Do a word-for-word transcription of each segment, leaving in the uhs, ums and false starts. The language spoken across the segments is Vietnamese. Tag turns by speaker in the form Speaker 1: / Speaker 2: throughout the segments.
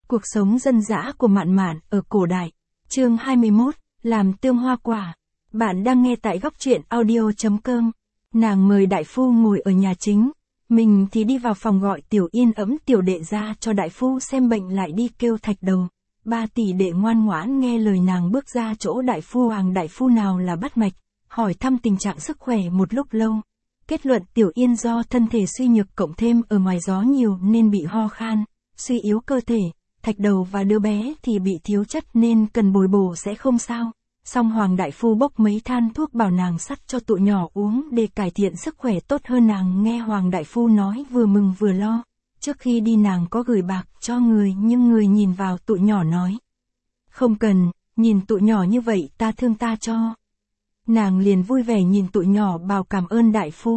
Speaker 1: Cuộc sống dân dã của Mạn Mạn ở cổ đại. Chương hai mươi mốt, làm tương hoa quả. Bạn đang nghe tại góc truyện audio chấm com. Nàng mời đại phu ngồi ở nhà chính, mình thì đi vào phòng gọi Tiểu Yên ẫm tiểu đệ ra cho đại phu xem bệnh lại đi kêu Thạch Đầu. Ba tỷ đệ ngoan ngoãn nghe lời nàng bước ra chỗ đại phu Hoàng. Đại phu nào là bắt mạch, hỏi thăm tình trạng sức khỏe một lúc lâu. Kết luận Tiểu Yên do thân thể suy nhược cộng thêm ở ngoài gió nhiều nên bị ho khan, suy yếu cơ thể. Thạch Đầu và đứa bé thì bị thiếu chất nên cần bồi bổ sẽ không sao. Song Hoàng đại phu bốc mấy than thuốc bảo nàng sắt cho tụi nhỏ uống để cải thiện sức khỏe tốt hơn. Nàng nghe Hoàng đại phu nói vừa mừng vừa lo. Trước khi đi nàng có gửi bạc cho người nhưng người nhìn vào tụi nhỏ nói: "Không cần, nhìn tụi nhỏ như vậy ta thương ta cho." Nàng liền vui vẻ nhìn tụi nhỏ bảo cảm ơn đại phu.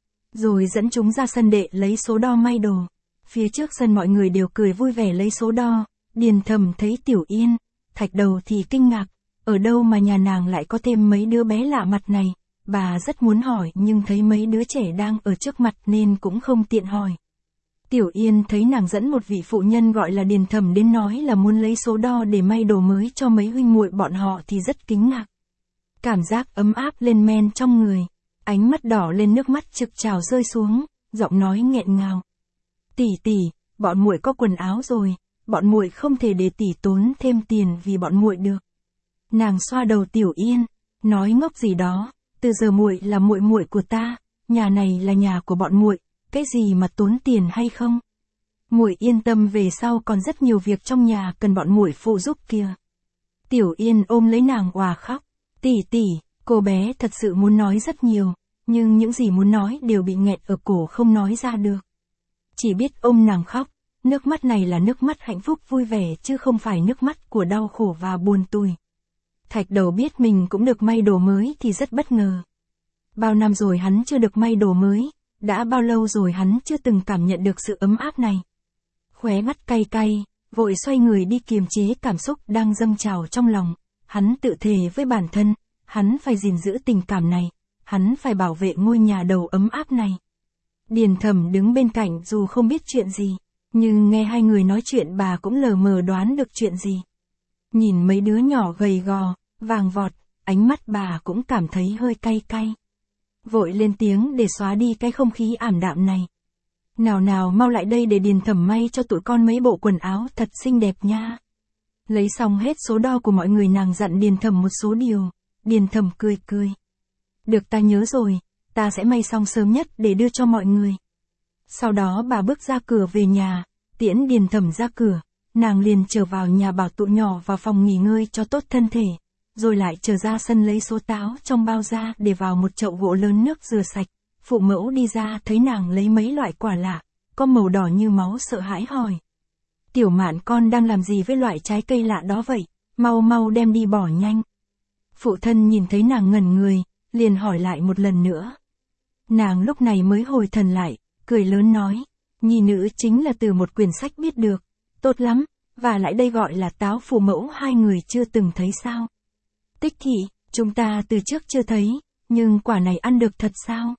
Speaker 1: Rồi dẫn chúng ra sân đệ lấy số đo may đồ. Phía trước sân mọi người đều cười vui vẻ lấy số đo. Điền Thầm thấy Tiểu Yên, Thạch Đầu thì kinh ngạc. Ở đâu mà nhà nàng lại có thêm mấy đứa bé lạ mặt này? Bà rất muốn hỏi nhưng thấy mấy đứa trẻ đang ở trước mặt nên cũng không tiện hỏi. Tiểu Yên thấy nàng dẫn một vị phụ nhân gọi là Điền Thầm đến nói là muốn lấy số đo để may đồ mới cho mấy huynh muội bọn họ thì rất kính ngạc. Cảm giác ấm áp lên men trong người, ánh mắt đỏ lên nước mắt trực trào rơi xuống, giọng nói nghẹn ngào: "Tỷ tỷ, bọn muội có quần áo rồi, bọn muội không thể để tỷ tốn thêm tiền vì bọn muội được." Nàng xoa đầu Tiểu Yên, nói ngốc gì đó, "Từ giờ muội là muội muội của ta, nhà này là nhà của bọn muội, cái gì mà tốn tiền hay không? Muội yên tâm về sau còn rất nhiều việc trong nhà cần bọn muội phụ giúp kìa." Tiểu Yên ôm lấy nàng òa khóc. "Tỷ tỷ." Cô bé thật sự muốn nói rất nhiều, nhưng những gì muốn nói đều bị nghẹt ở cổ không nói ra được. Chỉ biết ôm nàng khóc, nước mắt này là nước mắt hạnh phúc vui vẻ chứ không phải nước mắt của đau khổ và buồn tủi. Thạch Đầu biết mình cũng được may đồ mới thì rất bất ngờ. Bao năm rồi hắn chưa được may đồ mới, đã bao lâu rồi hắn chưa từng cảm nhận được sự ấm áp này. Khóe mắt cay cay, vội xoay người đi kiềm chế cảm xúc đang dâng trào trong lòng. Hắn tự thề với bản thân, hắn phải gìn giữ tình cảm này, hắn phải bảo vệ ngôi nhà đầu ấm áp này. Điền Thầm đứng bên cạnh dù không biết chuyện gì, nhưng nghe hai người nói chuyện bà cũng lờ mờ đoán được chuyện gì. Nhìn mấy đứa nhỏ gầy gò, vàng vọt, ánh mắt bà cũng cảm thấy hơi cay cay. Vội lên tiếng để xóa đi cái không khí ảm đạm này: "Nào nào mau lại đây để Điền Thầm may cho tụi con mấy bộ quần áo thật xinh đẹp nha." Lấy xong hết số đo của mọi người nàng dặn Điền Thầm một số điều. Điền Thầm cười cười: "Được, ta nhớ rồi, ta sẽ may xong sớm nhất để đưa cho mọi người." Sau đó bà bước ra cửa về nhà, tiễn Điền Thầm ra cửa, nàng liền trở vào nhà bảo tụi nhỏ vào phòng nghỉ ngơi cho tốt thân thể, rồi lại trở ra sân lấy số táo trong bao ra để vào một chậu gỗ lớn nước rửa sạch. Phụ mẫu đi ra thấy nàng lấy mấy loại quả lạ, có màu đỏ như máu sợ hãi hỏi: "Tiểu Mạn con đang làm gì với loại trái cây lạ đó vậy, mau mau đem đi bỏ nhanh." Phụ thân nhìn thấy nàng ngẩn người, liền hỏi lại một lần nữa. Nàng lúc này mới hồi thần lại, cười lớn nói: "Nhi nữ chính là từ một quyển sách biết được, tốt lắm, và lại đây gọi là táo phụ mẫu hai người chưa từng thấy sao?" "Tích Thị, chúng ta từ trước chưa thấy, nhưng quả này ăn được thật sao?"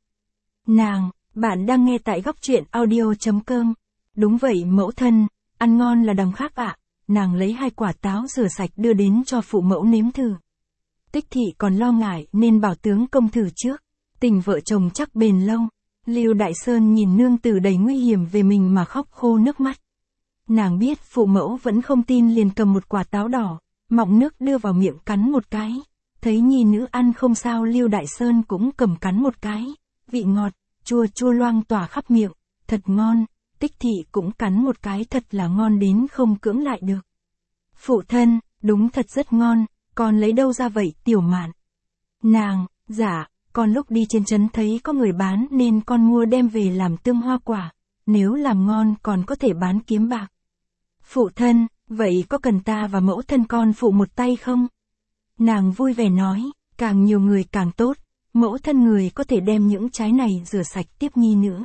Speaker 1: Nàng, bạn đang nghe tại góc truyện audio chấm com. "Đúng vậy mẫu thân, ăn ngon là đằng khác ạ." Nàng lấy hai quả táo rửa sạch đưa đến cho phụ mẫu nếm thử. Tích Thị còn lo ngại nên bảo tướng công thử trước. Tình vợ chồng chắc bền lâu. Lưu Đại Sơn nhìn nương tử đầy nguy hiểm về mình mà khóc khô nước mắt. Nàng biết phụ mẫu vẫn không tin liền cầm một quả táo đỏ, mọng nước đưa vào miệng cắn một cái. Thấy nhi nữ ăn không sao, Lưu Đại Sơn cũng cầm cắn một cái. Vị ngọt, chua chua loang tỏa khắp miệng, thật ngon. Tích Thị cũng cắn một cái, thật là ngon đến không cưỡng lại được. "Phụ thân, đúng thật rất ngon, con lấy đâu ra vậy Tiểu Mạn?" Nàng, dạ, con lúc đi trên trấn thấy có người bán nên con mua đem về làm tương hoa quả, nếu làm ngon còn có thể bán kiếm bạc. "Phụ thân, vậy có cần ta và mẫu thân con phụ một tay không?" Nàng vui vẻ nói: "Càng nhiều người càng tốt, mẫu thân người có thể đem những trái này rửa sạch tiếp nhi nữ.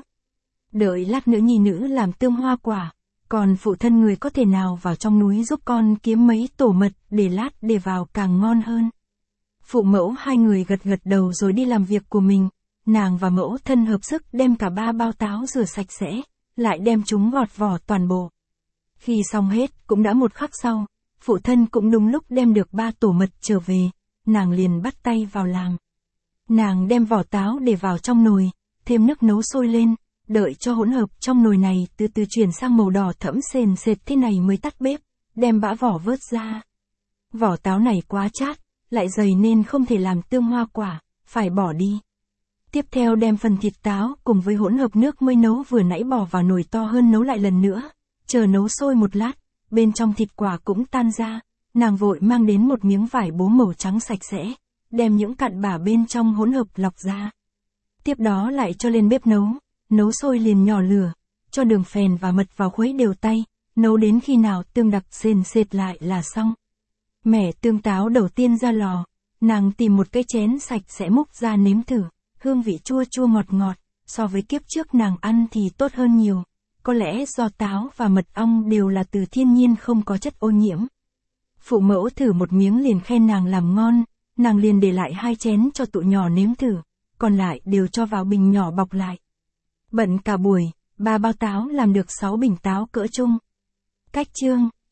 Speaker 1: Đợi lát nữa nhi nữ làm tương hoa quả, còn phụ thân người có thể nào vào trong núi giúp con kiếm mấy tổ mật để lát để vào càng ngon hơn." Phụ mẫu hai người gật gật đầu rồi đi làm việc của mình. Nàng và mẫu thân hợp sức đem cả ba bao táo rửa sạch sẽ, lại đem chúng gọt vỏ toàn bộ. Khi xong hết cũng đã một khắc sau, phụ thân cũng đúng lúc đem được ba tổ mật trở về, nàng liền bắt tay vào làm. Nàng đem vỏ táo để vào trong nồi, thêm nước nấu sôi lên, đợi cho hỗn hợp trong nồi này từ từ chuyển sang màu đỏ thẫm sền sệt thế này mới tắt bếp, đem bã vỏ vớt ra. Vỏ táo này quá chát, lại dày nên không thể làm tương hoa quả, phải bỏ đi. Tiếp theo đem phần thịt táo cùng với hỗn hợp nước mới nấu vừa nãy bỏ vào nồi to hơn nấu lại lần nữa, chờ nấu sôi một lát, bên trong thịt quả cũng tan ra, nàng vội mang đến một miếng vải bố màu trắng sạch sẽ, đem những cặn bã bên trong hỗn hợp lọc ra. Tiếp đó lại cho lên bếp nấu, nấu sôi liền nhỏ lửa, cho đường phèn và mật vào khuấy đều tay, nấu đến khi nào tương đặc sền sệt lại là xong. Mẻ tương táo đầu tiên ra lò, nàng tìm một cái chén sạch sẽ múc ra nếm thử, hương vị chua chua ngọt ngọt, so với kiếp trước nàng ăn thì tốt hơn nhiều. Có lẽ do táo và mật ong đều là từ thiên nhiên không có chất ô nhiễm. Phụ mẫu thử một miếng liền khen nàng làm ngon, nàng liền để lại hai chén cho tụi nhỏ nếm thử, còn lại đều cho vào bình nhỏ bọc lại. Bận cả buổi, ba bao táo làm được sáu bình táo cỡ chung. Cách chương